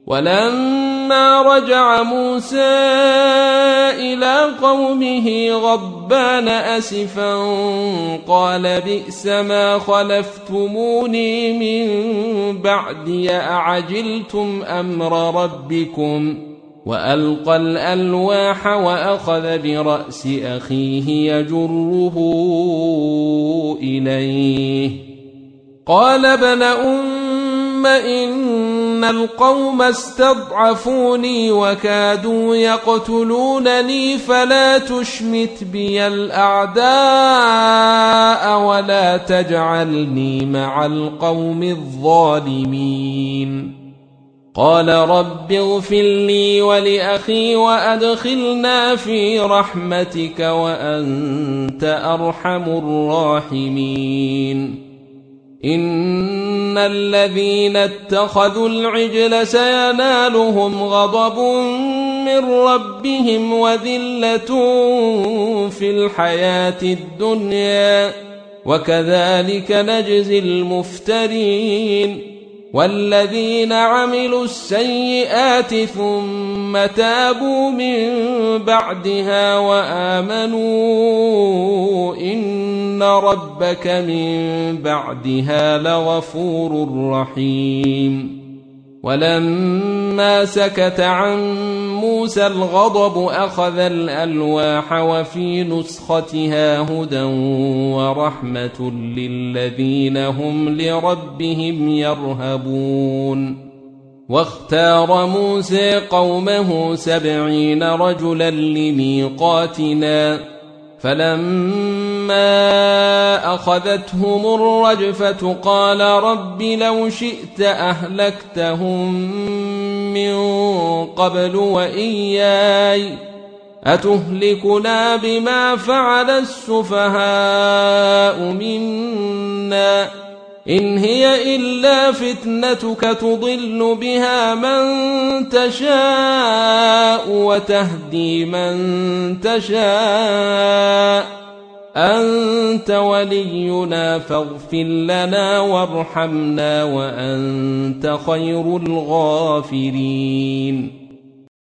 ولما رجع موسى إلى قومه غضبان أسفا قال بئس ما خلفتموني من بعدي أعجلتم أمر ربكم وألقى الألواح وأخذ برأس أخيه يجره إليه قال ابن أم إن القوم استضعفوني وكادوا يقتلونني فلا تشمت بي الأعداء ولا تجعلني مع القوم الظالمين قال رب اغفر لي ولأخي وأدخلنا في رحمتك وأنت أرحم الراحمين إن الذين اتخذوا العجل سينالهم غضب من ربهم وذلة في الحياة الدنيا وكذلك نجزي المفترين والذين عملوا السيئات ثم تابوا من بعدها وآمنوا إن ربك من بعدها لغفور رحيم ولما سكت عن موسى الغضب أخذ الألواح وفي نسختها هدى ورحمة للذين هم لربهم يرهبون واختار موسى قومه 70 رجلا لميقاتنا فلما أخذتهم الرجفة قال رب لو شئت أهلكتهم من قبل وإياي أتهلكنا بما فعل السفهاء منا إن هي إلا فتنتك تضل بها من تشاء وتهدي من تشاء أنت ولينا فاغفر لنا وارحمنا وأنت خير الغافرين